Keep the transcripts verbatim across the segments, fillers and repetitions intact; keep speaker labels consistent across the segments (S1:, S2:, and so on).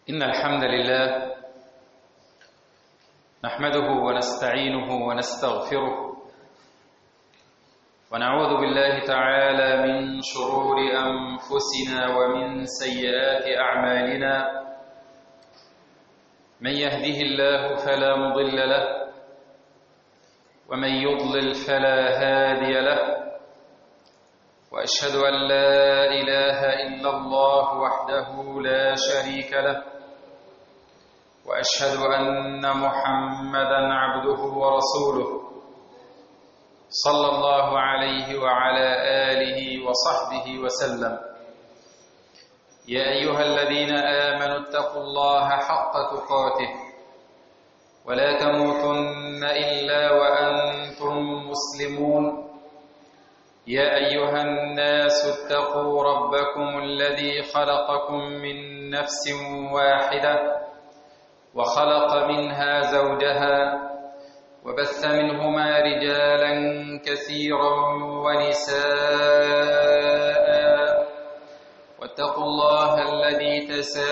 S1: إن الحمد لله نحمده ونستعينه ونستغفره ونعوذ بالله تعالى من شرور أنفسنا ومن سيئات أعمالنا. من يهده الله فلا مضل له ومن يضلل فلا هادي له، وأشهد أن لا إله إلا الله وحده لا شريك له، وأشهد أن محمدًا عبده ورسوله صلى الله عليه وعلى آله وصحبه وسلم. يا أيها الذين آمنوا اتقوا الله حق تقاته ولا تموتن إلا وأنتم مسلمون. يا أيها الناس اتقوا ربكم الذي خلقكم من نفس واحدة وخلق منها زوجها وبث منهما رجالا كثيرا ونساء، واتقوا الله الذي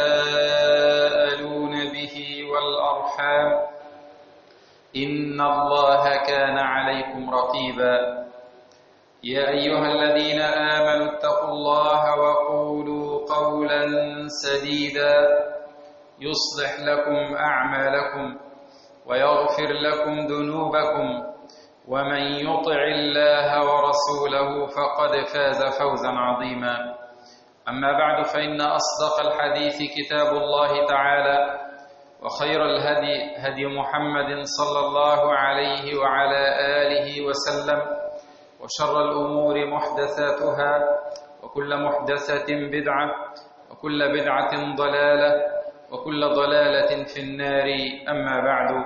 S1: تساءلون به والأرحام إن الله كان عليكم رقيبا. يا أيها الذين آمنوا اتقوا الله وقولوا قولا سديدا يصلح لكم أعمالكم ويغفر لكم ذنوبكم، ومن يطع الله ورسوله فقد فاز فوزا عظيما. أما بعد، فإن أصدق الحديث كتاب الله تعالى، وخير الهدي هدي محمد صلى الله عليه وعلى آله وسلم، وشر الأمور محدثاتها، وكل محدثة بدعة، وكل بدعة ضلالة، وكل ضلالة في النار. أما بعد،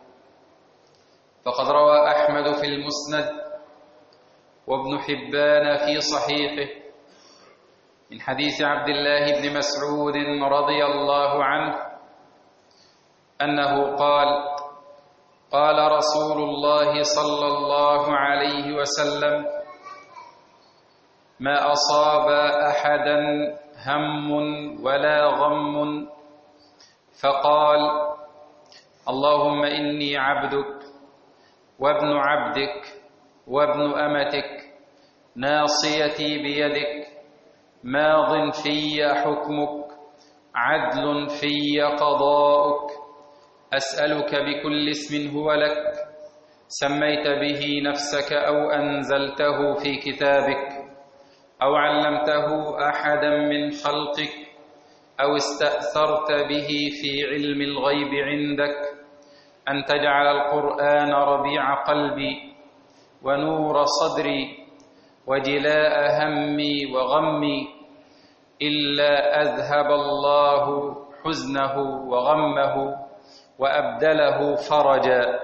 S1: فقد روى أحمد في المسند وابن حبان في صحيحه من حديث عبد الله بن مسعود رضي الله عنه أنه قال: قال رسول الله صلى الله عليه وسلم: ما أصاب أحدا هم ولا غم فقال: اللهم إني عبدك وابن عبدك وابن أمتك، ناصيتي بيدك، ماض في حكمك، عدل في قضاؤك، أسألك بكل اسم هو لك سميت به نفسك أو أنزلته في كتابك أو علمته أحدا من خلقك أو استأثرت به في علم الغيب عندك، أن تجعل القرآن ربيع قلبي ونور صدري وجلاء همي وغمي، إلا أذهب الله حزنه وغمه وأبدله فرجا.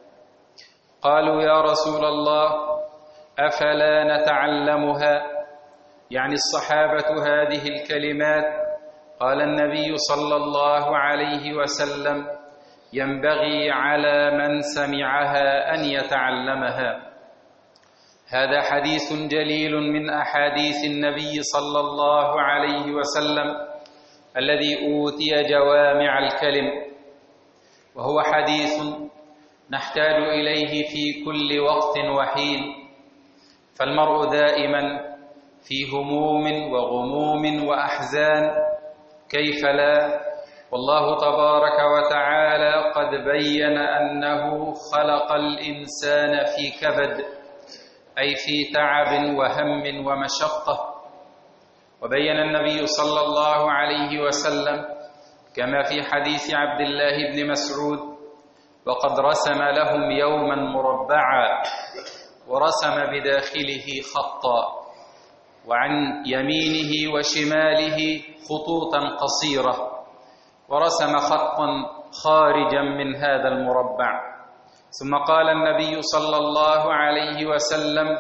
S1: قالوا: يا رسول الله، أفلا نتعلمها؟ يعني الصحابة هذه الكلمات. قال النبي صلى الله عليه وسلم: ينبغي على من سمعها أن يتعلمها. هذا حديث جليل من أحاديث النبي صلى الله عليه وسلم الذي أوتي جوامع الكلم، وهو حديث نحتاج إليه في كل وقت وحين، فالمرء دائما في هموم وغموم وأحزان، كيف لا؟ والله تبارك وتعالى قد بين أنه خلق الإنسان في كبد، أي في تعب وهم ومشقة. وبين النبي صلى الله عليه وسلم كما في حديث عبد الله بن مسعود: وقد رسم لهم يوما مربعا، ورسم بداخله خطا، وعن يمينه وشماله خطوطا قصيرة، ورسم خطا خارجا من هذا المربع. ثم قال النبي صلى الله عليه وسلم: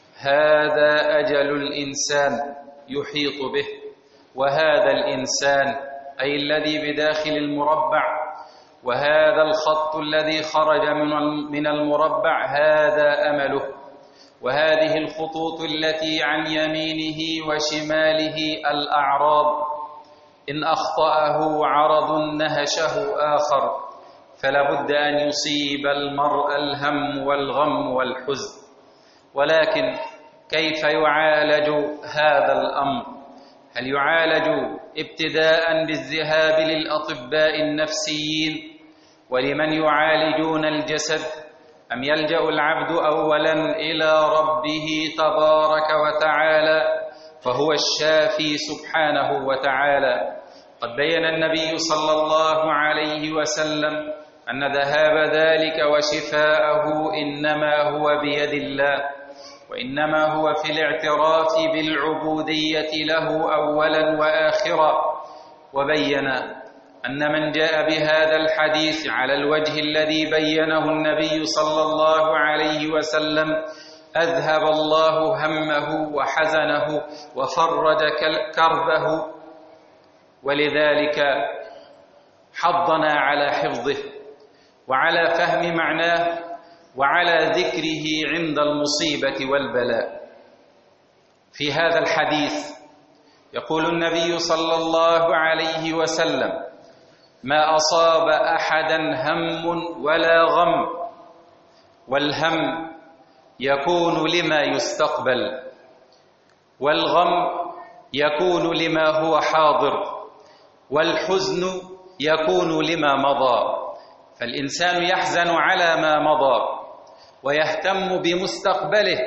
S1: هذا أجل الإنسان يحيط به، وهذا الإنسان أي الذي بداخل المربع، وهذا الخط الذي خرج من المربع هذا أمله، وهذه الخطوط التي عن يمينه وشماله الأعراض، إن أخطأه عرض نهشه آخر، فلا بد أن يصيب المرء الهم والغم والحزن. ولكن كيف يعالج هذا الأمر؟ هل يعالج ابتداء بالذهاب للأطباء النفسيين ولمن يعالجون الجسد، أم يلجأ العبد أولا إلى ربه تبارك وتعالى فهو الشافي سبحانه وتعالى؟ قد بين النبي صلى الله عليه وسلم أن ذهاب ذلك وشفاءه إنما هو بيد الله، وإنما هو في الاعتراف بالعبودية له أولا وآخرا. وبين أن من جاء بهذا الحديث على الوجه الذي بينه النبي صلى الله عليه وسلم أذهب الله همه وحزنه وفرج كربه. ولذلك حضنا على حفظه وعلى فهم معناه وعلى ذكره عند المصيبة والبلاء. في هذا الحديث يقول النبي صلى الله عليه وسلم: ما أصاب أحدا هم ولا غم، والهم يكون لما يستقبل، والغم يكون لما هو حاضر، والحزن يكون لما مضى. فالإنسان يحزن على ما مضى ويهتم بمستقبله،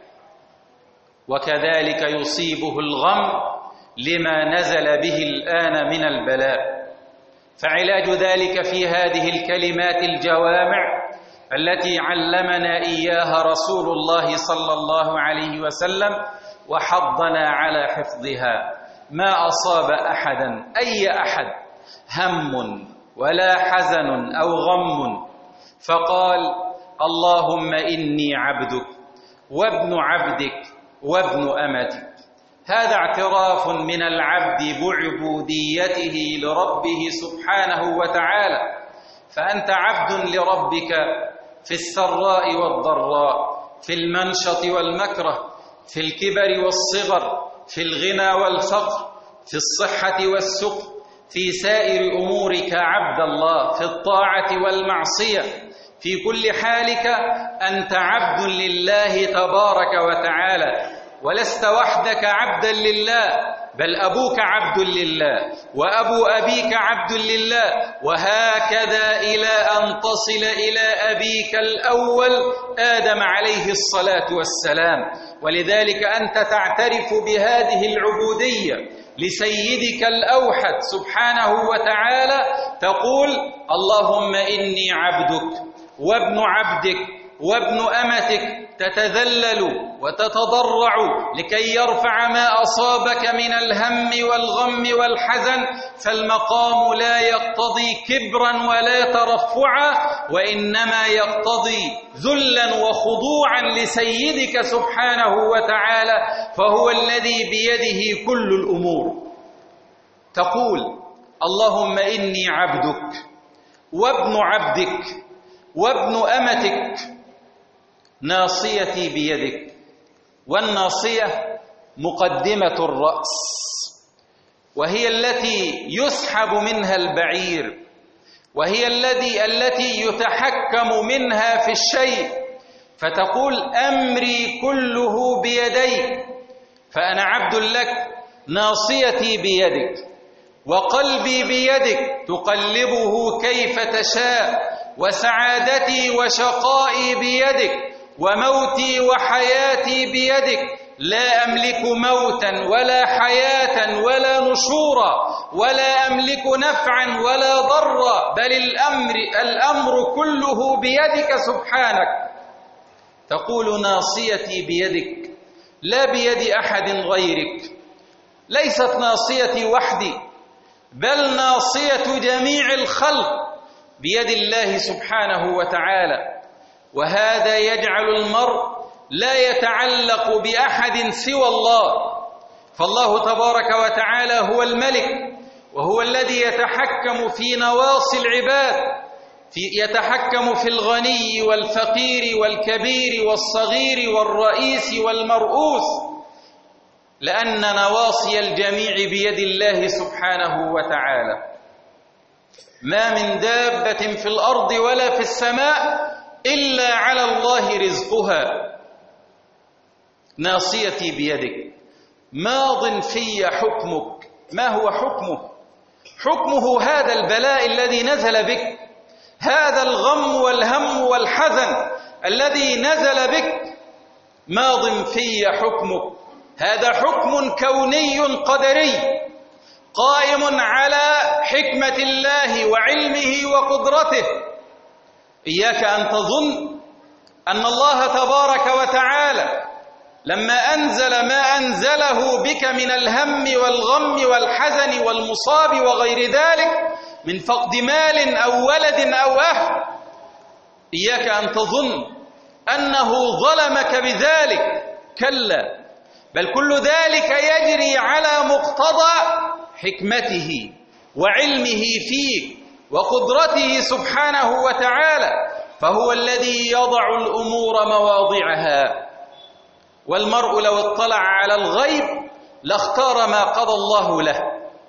S1: وكذلك يصيبه الغم لما نزل به الآن من البلاء. فعلاج ذلك في هذه الكلمات الجوامع التي علمنا إياها رسول الله صلى الله عليه وسلم وحضنا على حفظها: ما أصاب أحدا، أي أحد، هم ولا حزن أو غم، فقال: اللهم إني عبدك وابن عبدك وابن أمتك. هذا اعتراف من العبد بعبوديته لربه سبحانه وتعالى. فأنت عبد لربك في السراء والضراء، في المنشط والمكره، في الكبر والصغر، في الغنى والفقر، في الصحة والسقم، في سائر أمورك عبد الله، في الطاعة والمعصية، في كل حالك أنت عبد لله تبارك وتعالى. ولست وحدك عبدا لله، بل أبوك عبد لله، وأبو أبيك عبد لله، وهكذا إلى أن تصل إلى أبيك الأول آدم عليه الصلاة والسلام. ولذلك أنت تعترف بهذه العبودية لسيدك الأوحد سبحانه وتعالى، تقول: اللهم إني عبدك وابن عبدك وابن أمتك، تتذلل وتتضرع لكي يرفع ما أصابك من الهم والغم والحزن. فالمقام لا يقتضي كبرا ولا ترفعا، وإنما يقتضي ذلا وخضوعا لسيدك سبحانه وتعالى، فهو الذي بيده كل الأمور. تقول: اللهم إني عبدك وابن عبدك وابن أمتك، ناصيتي بيدك. والناصية مقدمة الرأس، وهي التي يسحب منها البعير، وهي الذي التي يتحكم منها في الشيء. فتقول: أمري كله بيديك، فأنا عبد لك، ناصيتي بيدك، وقلبي بيدك تقلبه كيف تشاء، وسعادتي وشقائي بيدك، وموتي وحياتي بيدك. لا أملك موتا ولا حياة ولا نشورا، ولا أملك نفعا ولا ضرا، بل الأمر, الأمر كله بيدك سبحانك. تقول: ناصيتي بيدك، لا بيد أحد غيرك. ليست ناصيتي وحدي، بل ناصية جميع الخلق بيد الله سبحانه وتعالى. وهذا يجعل المرء لا يتعلق بأحد سوى الله، فالله تبارك وتعالى هو الملك، وهو الذي يتحكم في نواصي العباد، في يتحكم في الغني والفقير والكبير والصغير والرئيس والمرؤوس. لأن نواصي الجميع بيد الله سبحانه وتعالى. ما من دابة في الأرض ولا في السماء إلا على الله رزقها. ناصيتي بيدك، ماض في حكمك. ما هو حكمه؟ حكمه هذا البلاء الذي نزل بك، هذا الغم والهم والحزن الذي نزل بك، ماض في حكمك. هذا حكم كوني قدري قائم على حكمة الله وعلمه وقدرته. إياك أن تظن أن الله تبارك وتعالى لما أنزل ما أنزله بك من الهم والغم والحزن والمصاب وغير ذلك من فقد مال أو ولد أو أهل، إياك أن تظن أنه ظلمك بذلك، كلا، بل كل ذلك يجري على مقتضى حكمته وعلمه فيك وقدرته سبحانه وتعالى، فهو الذي يضع الأمور مواضعها. والمرء لو اطلع على الغيب لاختار ما قضى الله له.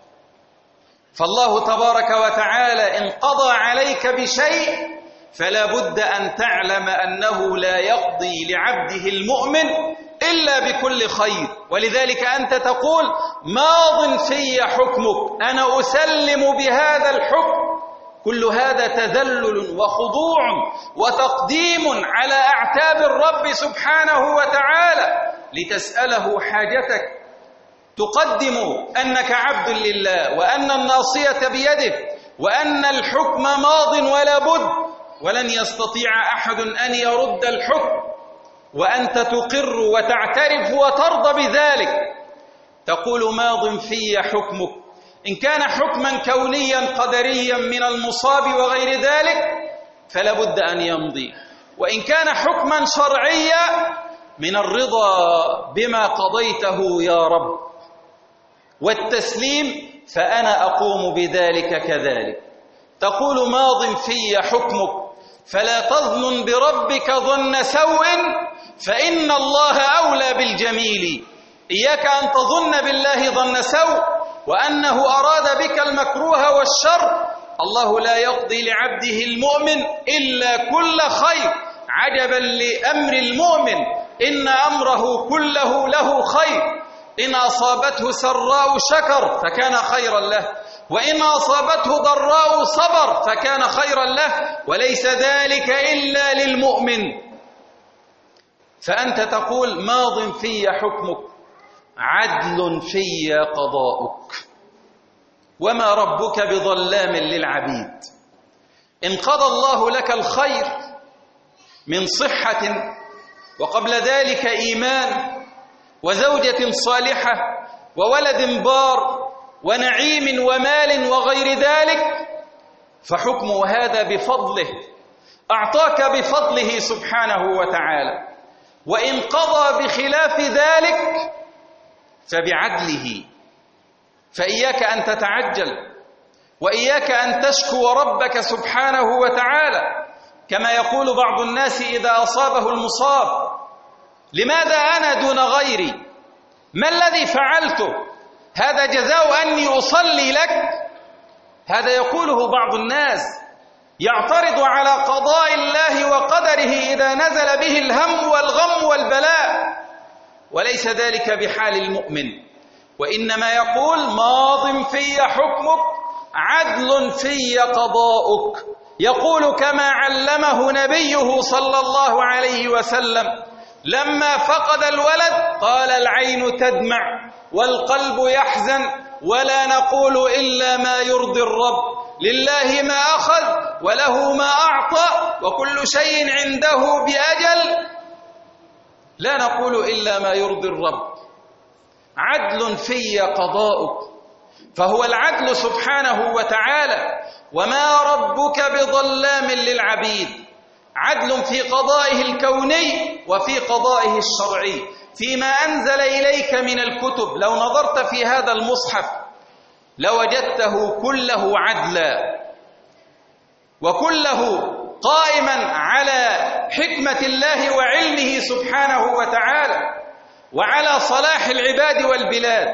S1: فالله تبارك وتعالى إن قضى عليك بشيء فلا بد أن تعلم أنه لا يقضي لعبده المؤمن إلا بكل خير. ولذلك أنت تقول ماض في حكمك، أنا أسلم بهذا الحكم. كل هذا تذلل وخضوع وتقديم على أعتاب الرب سبحانه وتعالى لتسأله حاجتك. تقدم أنك عبد لله وأن الناصية بيده وأن الحكم ماض ولا بد، ولن يستطيع أحد أن يرد الحكم، وأنت تقر وتعترف وترضى بذلك. تقول ماض في حكمك. إن كان حكما كونيا قدريا من المصاب وغير ذلك فلا بد أن يمضي، وإن كان حكما شرعيا من الرضا بما قضيته يا رب والتسليم فأنا أقوم بذلك كذلك. تقول ماض في حكمك، فلا تظن بربك ظن سوء فإن الله أولى بالجميل. إياك أن تظن بالله ظن سوء وأنه أراد بك المكروه والشر. الله لا يقضي لعبده المؤمن إلا كل خير. عجبا لأمر المؤمن إن أمره كله له خير. إن أصابته سراء شكر فكان خيرا له، وإن أصابته ضراء صبر فكان خيرا له، وليس ذلك إلا للمؤمن. فأنت تقول ماض في حكمك، عدل في قضاؤك، وما ربك بظلام للعبيد. إن قضى الله لك الخير من صحة وقبل ذلك إيمان وزوجة صالحة وولد بار ونعيم ومال وغير ذلك، فحكمه هذا بفضله، أعطاك بفضله سبحانه وتعالى. وإن قضى بخلاف ذلك فبعدله. فإياك أن تتعجل، وإياك أن تشكو ربك سبحانه وتعالى كما يقول بعض الناس إذا أصابه المصاب: لماذا أنا دون غيري؟ ما الذي فعلته؟ هذا جزاء أني أصلي لك؟ هذا يقوله بعض الناس، يعترض على قضاء الله وقدره إذا نزل به الهم والغم والبلاء، وليس ذلك بحال المؤمن. وإنما يقول ماض في حكمك، عدل في قضاؤك. يقول كما علمه نبيه صلى الله عليه وسلم لما فقد الولد قال: العين تدمع والقلب يحزن ولا نقول إلا ما يرضي الرب، لله ما أخذ وله ما أعطى وكل شيء عنده بأجل، لا نقول إلا ما يرضي الرب. عدل في قضاؤك، فهو العدل سبحانه وتعالى، وما ربك بظلام للعبيد. عدل في قضائه الكوني وفي قضائه الشرعي فيما أنزل إليك من الكتب. لو نظرت في هذا المصحف لوجدته كله عدلا وكله قائما على حكمة الله وعلمه سبحانه وتعالى. وعلى صلاح العباد والبلاد.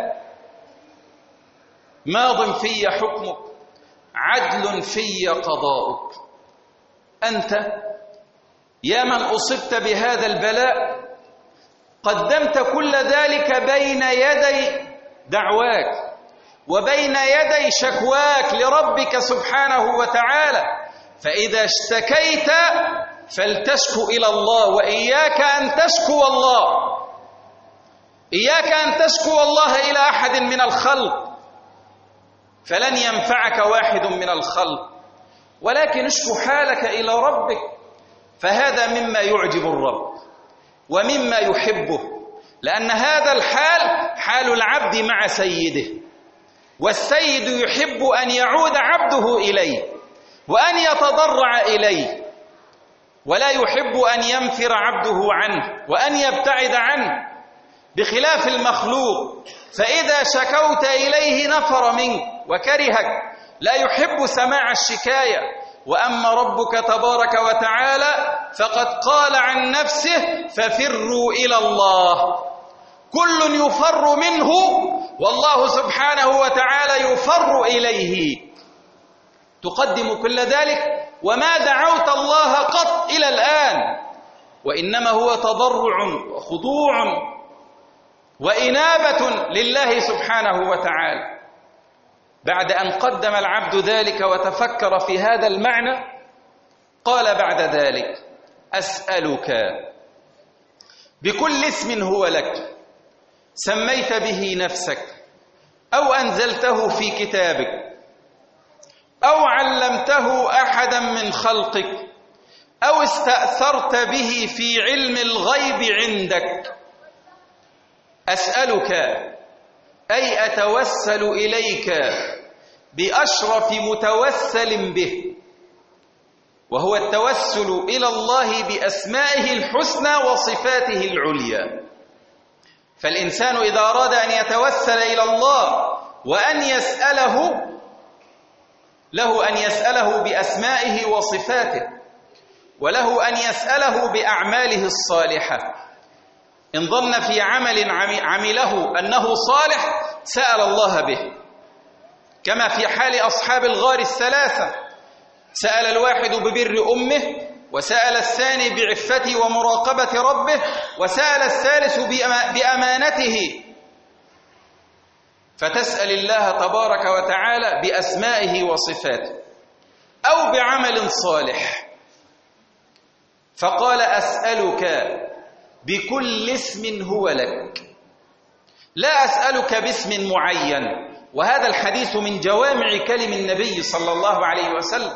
S1: ماض في حكمك، عدل في قضاؤك. أنت يا من أصبت بهذا البلاء قدمت كل ذلك بين يدي دعواك وبين يدي شكواك لربك سبحانه وتعالى، فإذا اشتكيت فلتشكو إلى الله، وإياك أن تشكو الله إياك أن تشكو الله إلى أحد من الخلق، فلن ينفعك واحد من الخلق، ولكن اشكو حالك إلى ربك، فهذا مما يعجب الرب ومما يحبه، لأن هذا الحال حال العبد مع سيده، والسيد يحب أن يعود عبده إليه وأن يتضرع إليه، ولا يحب أن ينفر عبده عنه وأن يبتعد عنه، بخلاف المخلوق، فإذا شكوت إليه نفر منك وكرهك، لا يحب سماع الشكاية. وأما ربك تبارك وتعالى فقد قال عن نفسه: ففروا إلى الله. كل يفر منه، والله سبحانه وتعالى يفر إليه. تقدم كل ذلك وما دعوت الله قط إلى الآن، وإنما هو تضرع وخضوع وإنابة لله سبحانه وتعالى. بعد أن قدم العبد ذلك وتفكر في هذا المعنى، قال بعد ذلك: أسألك بكل اسم هو لك سميت به نفسك أو أنزلته في كتابك أو علمته أحدا من خلقك أو استأثرت به في علم الغيب عندك. أسألك أي أتوسل إليك بأشرف متوسل به، وهو التوسل إلى الله بأسمائه الحسنى وصفاته العليا. فالإنسان إذا أراد أن يتوسل إلى الله وأن يسأله، له أن يسأله بأسمائه وصفاته، وله أن يسأله بأعماله الصالحة. إن ظن في عمل عمله أنه صالح سأل الله به، كما في حال أصحاب الغار الثلاثة، سأل الواحد ببر أمه، وسأل الثاني بعفته ومراقبة ربه، وسأل الثالث بأمانته. فتسأل الله تبارك وتعالى بأسمائه وصفاته أو بعمل صالح. فقال: أسألك بكل اسم هو لك، لا أسألك باسم معين. وهذا الحديث من جوامع كلم النبي صلى الله عليه وسلم.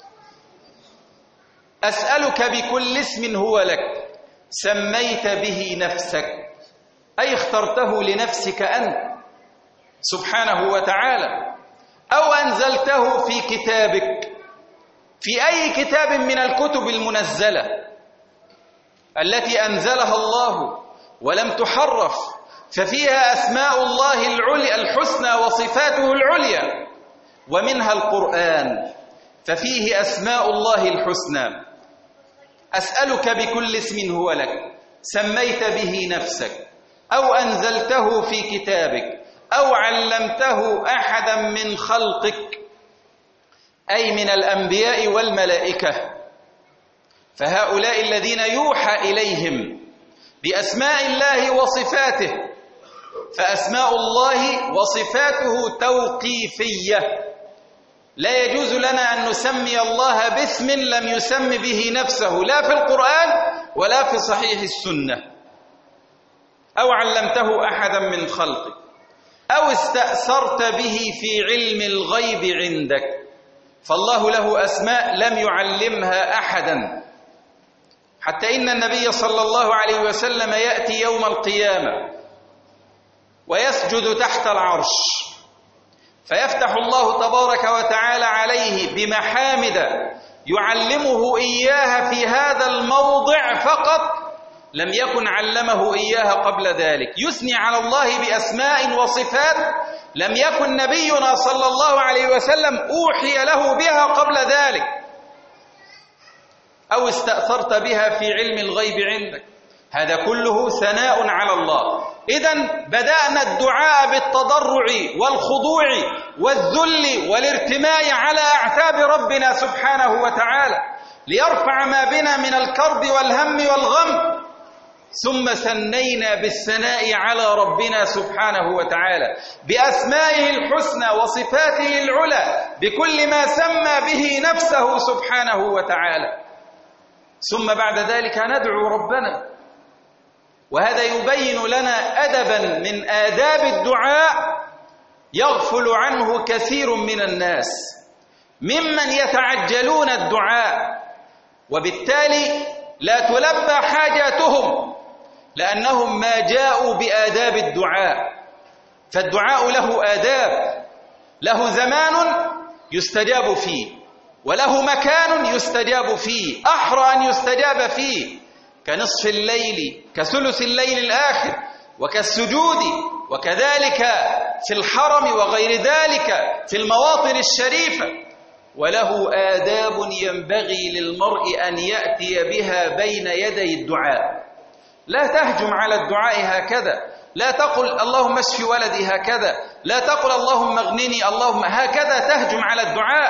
S1: أسألك بكل اسم هو لك سميت به نفسك، أي اخترته لنفسك أنت سبحانه وتعالى، أو أنزلته في كتابك، في أي كتاب من الكتب المنزلة التي أنزلها الله ولم تحرف، ففيها أسماء الله العليا الحسنى وصفاته العليا، ومنها القرآن ففيه أسماء الله الحسنى. أسألك بكل اسم هو لك سميت به نفسك أو أنزلته في كتابك أو علمته أحدا من خلقك، أي من الأنبياء والملائكة، فهؤلاء الذين يوحى إليهم بأسماء الله وصفاته، فأسماء الله وصفاته توقيفية، لا يجوز لنا أن نسمي الله باسم لم يسم به نفسه، لا في القرآن ولا في صحيح السنة. أو علمته أحدا من خلقك أو استأثرت به في علم الغيب عندك، فالله له أسماء لم يعلمها أحدا، حتى إن النبي صلى الله عليه وسلم يأتي يوم القيامة ويسجد تحت العرش، فيفتح الله تبارك وتعالى عليه بمحامد يعلمه إياها في هذا الموضع فقط لم يكن علمه إياها قبل ذلك، يثني على الله بأسماء وصفات لم يكن نبينا صلى الله عليه وسلم أوحي له بها قبل ذلك. أو استأثرت بها في علم الغيب عندك، هذا كله ثناء على الله. إذن بدأنا الدعاء بالتضرع والخضوع والذل والارتماء على أعتاب ربنا سبحانه وتعالى ليرفع ما بنا من الكرب والهم والغم، ثم ثنينا بالثناء على ربنا سبحانه وتعالى بأسمائه الحسنى وصفاته العلى بكل ما سمى به نفسه سبحانه وتعالى، ثم بعد ذلك ندعو ربنا. وهذا يبين لنا أدبا من آداب الدعاء يغفل عنه كثير من الناس ممن يتعجلون الدعاء، وبالتالي لا تلبى حاجاتهم لأنهم ما جاءوا بآداب الدعاء. فالدعاء له آداب، له زمان يستجاب فيه وله مكان يستجاب فيه، أحرى أن يستجاب فيه، كنصف الليل، كثلث الليل الآخر، وكالسجود، وكذلك في الحرم وغير ذلك في المواطن الشريفة. وله آداب ينبغي للمرء أن يأتي بها بين يدي الدعاء. لا تهجم على الدعاء هكذا، لا تقل اللهم اشف ولدي هكذا، لا تقل اللهم اغنني، اللهم هكذا تهجم على الدعاء،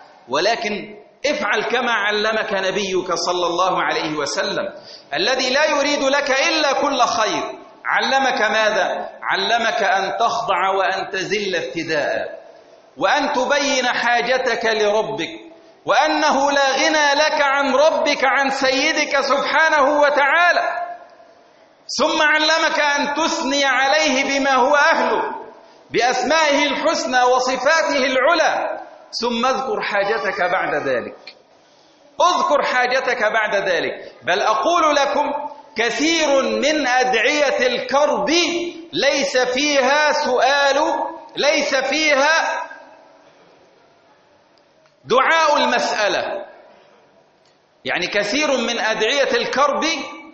S1: ولكن افعل كما علمك نبيك صلى الله عليه وسلم الذي لا يريد لك إلا كل خير. علمك ماذا؟ علمك أن تخضع وأن تذل ابتداء، وأن تبين حاجتك لربك، وأنه لا غنى لك عن ربك عن سيدك سبحانه وتعالى. ثم علمك أن تثني عليه بما هو أهله بأسمائه الحسنى وصفاته العلى، ثم اذكر حاجتك بعد ذلك. اذكر حاجتك بعد ذلك. بل أقول لكم كثير من أدعية الكرب ليس فيها سؤال، ليس فيها دعاء المسألة. يعني كثير من أدعية الكرب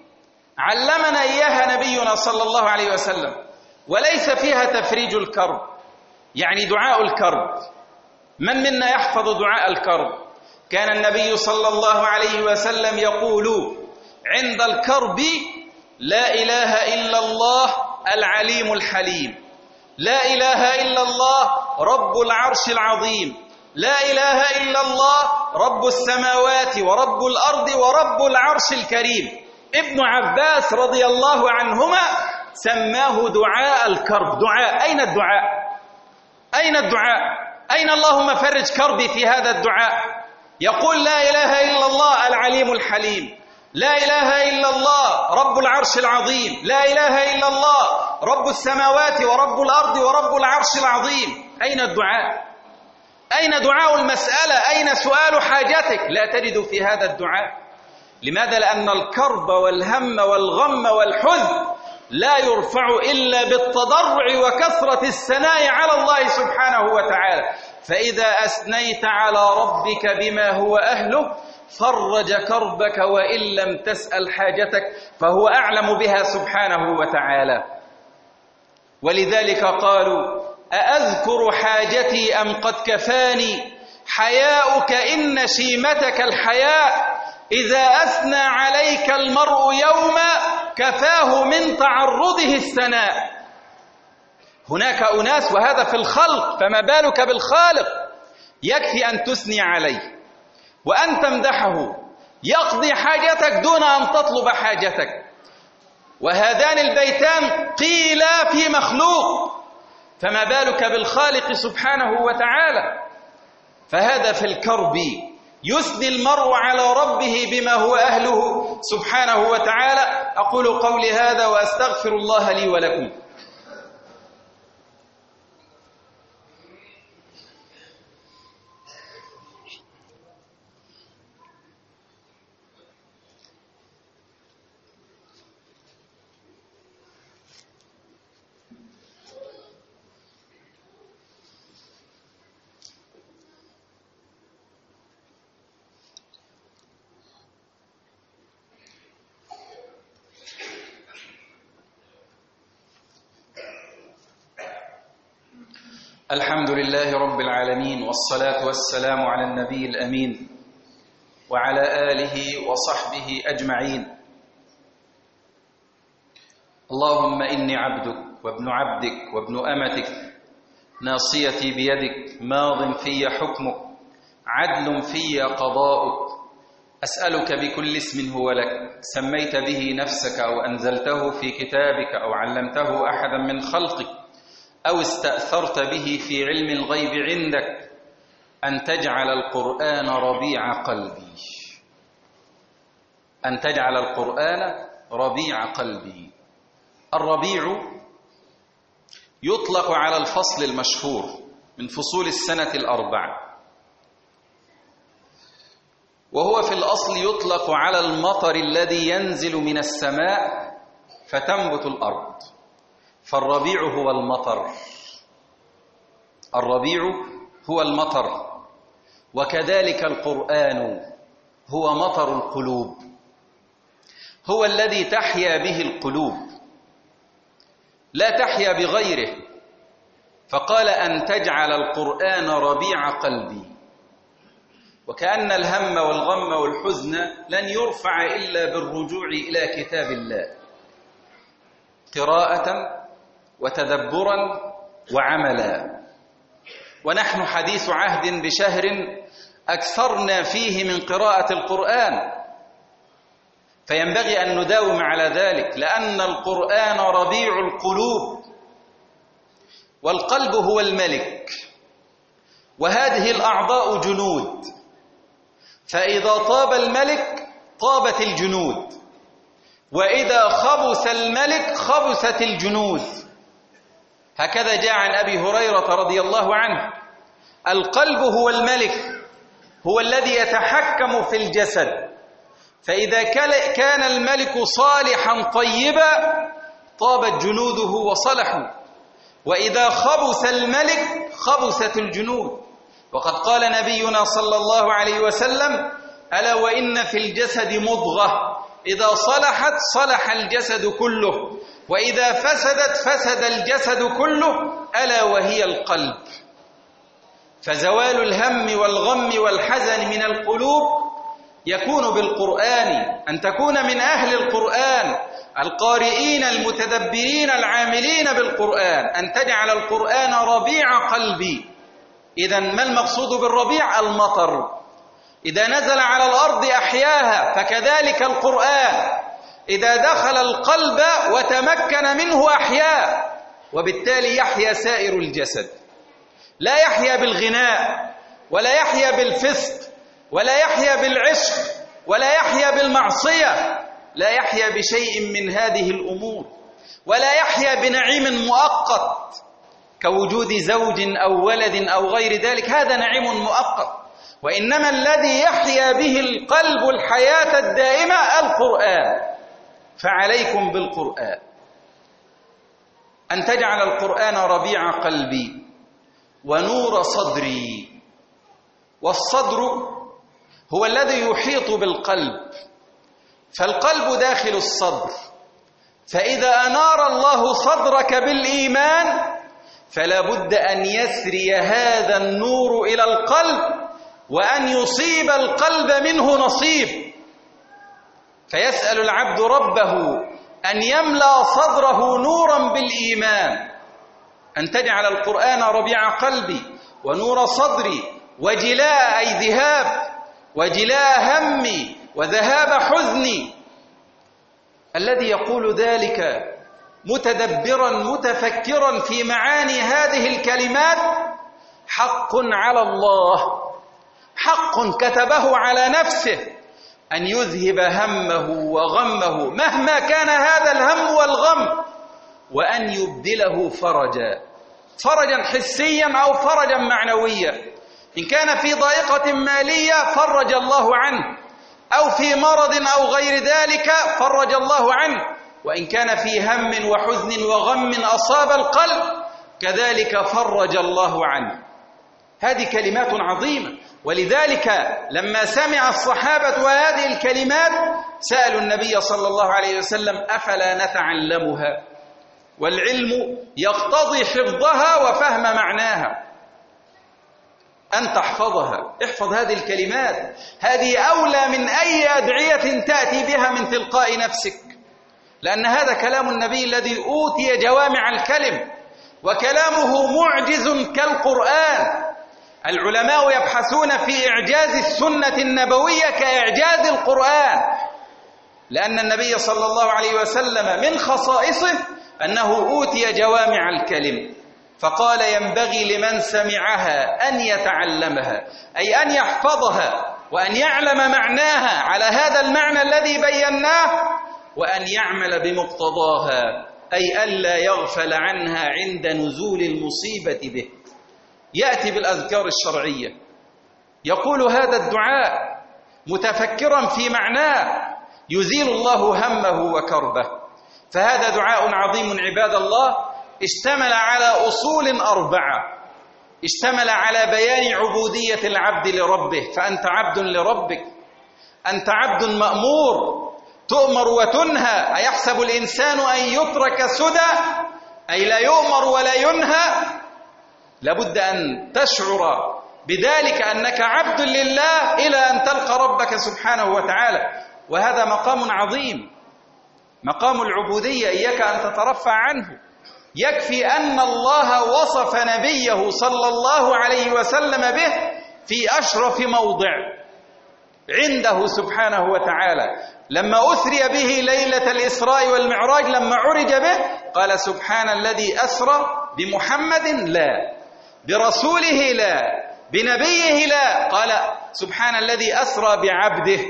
S1: علمنا إياها نبينا صلى الله عليه وسلم وليس فيها تفريج الكرب، يعني دعاء الكرب. من منا يحفظ دعاء الكرب؟ كان النبي صلى الله عليه وسلم يقول عند الكرب: لا إله إلا الله العليم الحليم، لا إله إلا الله رب العرش العظيم، لا إله إلا الله رب السماوات ورب الأرض ورب العرش الكريم. ابن عباس رضي الله عنهما سماه دعاء الكرب. دعاء، أين الدعاء؟ أين الدعاء؟ أين اللهم فرج كربي في هذا الدعاء؟ يقول لا إله إلا الله العليم الحليم، لا إله إلا الله رب العرش العظيم، لا إله إلا الله رب السماوات ورب الأرض ورب العرش العظيم. أين الدعاء؟ أين دعاء المسألة؟ أين سؤال حاجتك؟ لا تجد في هذا الدعاء. لماذا؟ لأن الكرب والهم والغم والحزن لا يرفع إلا بالتضرع وكثرة الثناء على الله سبحانه وتعالى. فإذا أثنيت على ربك بما هو أهله فرج كربك، وإن لم تسأل حاجتك فهو أعلم بها سبحانه وتعالى. ولذلك قالوا: أأذكر حاجتي أم قد كفاني حياؤك إن شيمتك الحياء، إذا أثنى عليك المرء يوما كفاه من تعرضه الثناء. هناك أناس، وهذا في الخلق فما بالك بالخالق، يكفي أن تثني عليه وأن تمدحه يقضي حاجتك دون أن تطلب حاجتك. وهذان البيتان قيلا في مخلوق، فما بالك بالخالق سبحانه وتعالى. فهذا في الكرب يثني المرء على ربه بما هو أهله سبحانه وتعالى. أقول قولي هذا وأستغفر الله لي ولكم. الحمد لله رب العالمين، والصلاة والسلام على النبي الأمين وعلى آله وصحبه أجمعين. اللهم إني عبدك وابن عبدك وابن أمتك، ناصيتي بيدك، ماض في حكمك، عدل في قضاؤك، أسألك بكل اسم هو لك سميت به نفسك أو أنزلته في كتابك أو علمته أحدا من خلقك أو استأثرت به في علم الغيب عندك أن تجعل القرآن ربيع قلبي، أن تجعل القرآن ربيع قلبي. الربيع يطلق على الفصل المشهور من فصول السنة الأربع، وهو في الأصل يطلق على المطر الذي ينزل من السماء فتنبت الأرض، فالربيع هو المطر، الربيع هو المطر. وكذلك القرآن هو مطر القلوب، هو الذي تحيا به القلوب، لا تحيا بغيره. فقال أن تجعل القرآن ربيع قلبي، وكأن الهم والغم والحزن لن يرفع إلا بالرجوع إلى كتاب الله، قراءة وتدبرا وعملا. ونحن حديث عهد بشهر أكثرنا فيه من قراءة القرآن، فينبغي أن نداوم على ذلك، لأن القرآن ربيع القلوب، والقلب هو الملك، وهذه الأعضاء جنود، فإذا طاب الملك طابت الجنود، وإذا خبث الملك خبثت الجنود. هكذا جاء عن أبي هريرة رضي الله عنه: القلب هو الملك، هو الذي يتحكم في الجسد، فإذا كان الملك صالحا طيبا طابت جنوده وصلحوا، وإذا خبث الملك خبثت الجنود. وقد قال نبينا صلى الله عليه وسلم: ألا وإن في الجسد مضغة إذا صلحت صلح الجسد كله، وإذا فسدت فسد الجسد كله، ألا وهي القلب. فزوال الهم والغم والحزن من القلوب يكون بالقرآن، أن تكون من أهل القرآن القارئين المتدبرين العاملين بالقرآن، أن تجعل القرآن ربيع قلبي. إذن ما المقصود بالربيع؟ المطر، إذا نزل على الأرض أحياها، فكذلك القرآن إذا دخل القلب وتمكن منه أحياه، وبالتالي يحيا سائر الجسد، لا يحيا بالغناء، ولا يحيا بالفسق، ولا يحيا بالعشق، ولا يحيا بالمعصية، لا يحيا بشيء من هذه الأمور، ولا يحيا بنعيم مؤقت كوجود زوج أو ولد أو غير ذلك، هذا نعيم مؤقت. وإنما الذي يحيا به القلب الحياة الدائمة القرآن. فعليكم بالقرآن، أن تجعل القرآن ربيع قلبي ونور صدري. والصدر هو الذي يحيط بالقلب، فالقلب داخل الصدر، فإذا أنار الله صدرك بالإيمان فلا بد أن يسري هذا النور إلى القلب، وأن يصيب القلب منه نصيب، فيسأل العبد ربه أن يملأ صدره نورا بالإيمان. أن تجعل القرآن ربيع قلبي ونور صدري وجلاء أي ذهاب، وجلاء همي وذهاب حزني. الذي يقول ذلك متدبرا متفكرا في معاني هذه الكلمات حق على الله، حق كتبه على نفسه أن يذهب همه وغمه مهما كان هذا الهم والغم، وأن يبدله فرجا، فرجا حسيا أو فرجا معنويا. إن كان في ضائقة مالية فرج الله عنه، أو في مرض أو غير ذلك فرج الله عنه، وإن كان في هم وحزن وغم أصاب القلب كذلك فرج الله عنه. هذه كلمات عظيمة، ولذلك لما سمع الصحابة هذه الكلمات سألوا النبي صلى الله عليه وسلم: أفلا نتعلمها؟ والعلم يقتضي حفظها وفهم معناها، أن تحفظها، احفظ هذه الكلمات، هذه أولى من أي أدعية تأتي بها من تلقاء نفسك. لأن هذا كلام النبي الذي أوتي جوامع الكلم، وكلامه معجز كالقرآن. العلماء يبحثون في إعجاز السنة النبوية كإعجاز القرآن، لأن النبي صلى الله عليه وسلم من خصائصه أنه أوتي جوامع الكلم، فقال ينبغي لمن سمعها أن يتعلمها، أي أن يحفظها وأن يعلم معناها على هذا المعنى الذي بيناه، وأن يعمل بمقتضاها، أي ألا يغفل عنها عند نزول المصيبة به. يأتي بالأذكار الشرعية يقول هذا الدعاء متفكرا في معناه، يزيل الله همه وكربه. فهذا دعاء عظيم عباد الله، اشتمل على أصول أربعة، اشتمل على بيان عبودية العبد لربه، فأنت عبد لربك، أنت عبد مأمور، تؤمر وتنهى. أيحسب الإنسان أن يترك سدى، أي لا يؤمر ولا ينهى؟ لابد أن تشعر بذلك أنك عبد لله إلى أن تلقى ربك سبحانه وتعالى، وهذا مقام عظيم، مقام العبودية، إياك أن تترفع عنه. يكفي أن الله وصف نبيه صلى الله عليه وسلم به في أشرف موضع عنده سبحانه وتعالى، لما أسري به ليلة الإسراء والمعراج، لما عرج به قال سبحان الذي أسرى بمحمد لا، برسوله لا، بنبيه لا، قال سبحان الذي أسرى بعبده.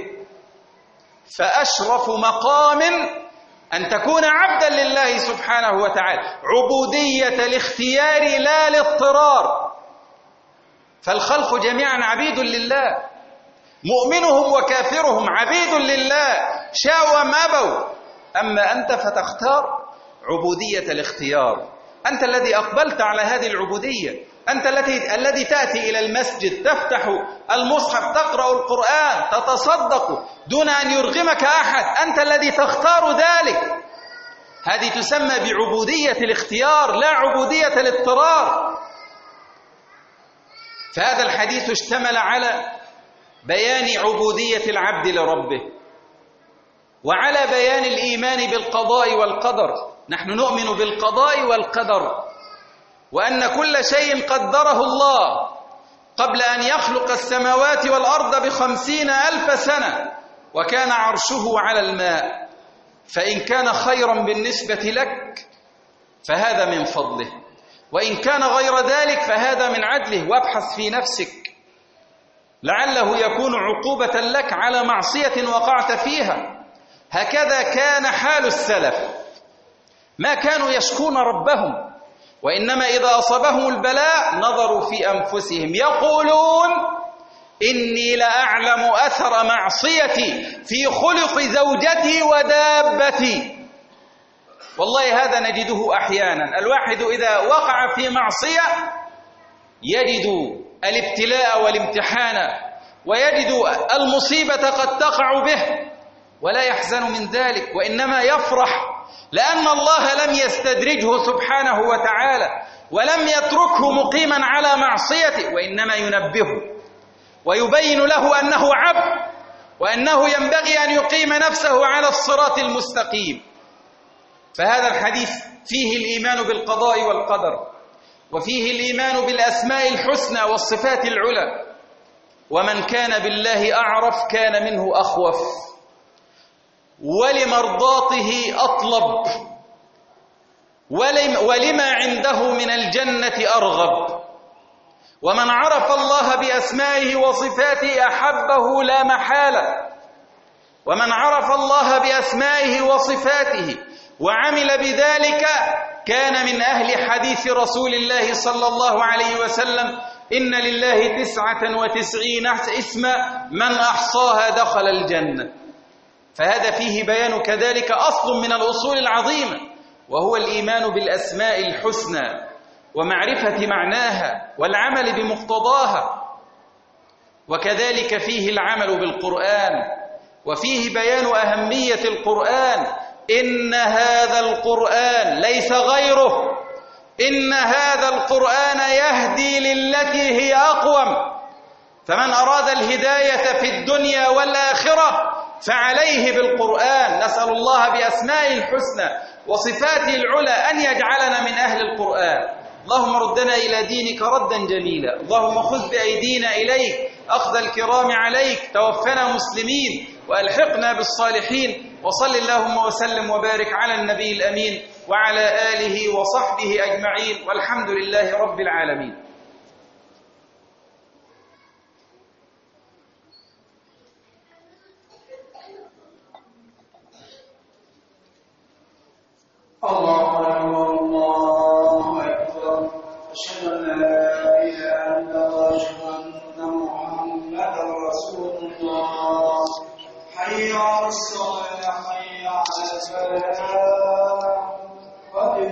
S1: فأشرف مقام أن تكون عبدا لله سبحانه وتعالى، عبودية الاختيار لا الاضطرار. فالخلق جميعا عبيد لله، مؤمنهم وكافرهم عبيد لله، شاءوا أم أبوا. أما أنت فتختار عبودية الاختيار، أنت الذي أقبلت على هذه العبودية، أنت الذي الذي تأتي إلى المسجد، تفتح المصحف، تقرأ القرآن، تتصدق دون أن يرغمك أحد، أنت الذي تختار ذلك. هذه تسمى بعبودية الاختيار لا عبودية الاضطرار. فهذا الحديث اشتمل على بيان عبودية العبد لربه، وعلى بيان الإيمان بالقضاء والقدر. نحن نؤمن بالقضاء والقدر، وأن كل شيء قدره الله قبل أن يخلق السماوات والأرض بخمسين ألف سنة، وكان عرشه على الماء. فإن كان خيرا بالنسبة لك فهذا من فضله، وإن كان غير ذلك فهذا من عدله. وابحث في نفسك لعله يكون عقوبة لك على معصية وقعت فيها. هكذا كان حال السلف، ما كانوا يشكون ربهم، وإنما إذا أصابهم البلاء نظروا في أنفسهم يقولون إني لأعلم أثر معصيتي في خلق زوجتي ودابتي. والله هذا نجده أحيانا، الواحد إذا وقع في معصية يجد الابتلاء والامتحان، ويجد المصيبة قد تقع به، ولا يحزن من ذلك، وإنما يفرح، لأن الله لم يستدرجه سبحانه وتعالى، ولم يتركه مقيما على معصيته، وإنما ينبهه ويبين له أنه عبد، وأنه ينبغي أن يقيم نفسه على الصراط المستقيم. فهذا الحديث فيه الإيمان بالقضاء والقدر، وفيه الإيمان بالأسماء الحسنى والصفات العلى. ومن كان بالله أعرف كان منه أخوف، ولمرضاته أطلب، ولما عنده من الجنة أرغب. ومن عرف الله بأسمائه وصفاته أحبه لا محالة، ومن عرف الله بأسمائه وصفاته وعمل بذلك كان من أهل حديث رسول الله صلى الله عليه وسلم: إن لله تسعة وتسعين اسما من أحصاها دخل الجنة. فهذا فيه بيان كذلك أصل من الأصول العظيمة، وهو الإيمان بالأسماء الحسنى ومعرفة معناها والعمل بمقتضاها. وكذلك فيه العمل بالقرآن، وفيه بيان أهمية القرآن. إن هذا القرآن ليس غيره، إن هذا القرآن يهدي للتي هي أقوم. فمن أراد الهداية في الدنيا والآخرة فعليه بالقرآن، نسأل الله بأسمائه الحسنى وصفاته العلى أن يجعلنا من أهل القرآن. اللهم ردنا إلى دينك ردا جميلا، اللهم خذ بأيدينا إليك أخذ الكرام عليك، توفنا مسلمين وألحقنا بالصالحين. وصل اللهم وسلم وبارك على النبي الأمين وعلى آله وصحبه أجمعين، والحمد لله رب العالمين.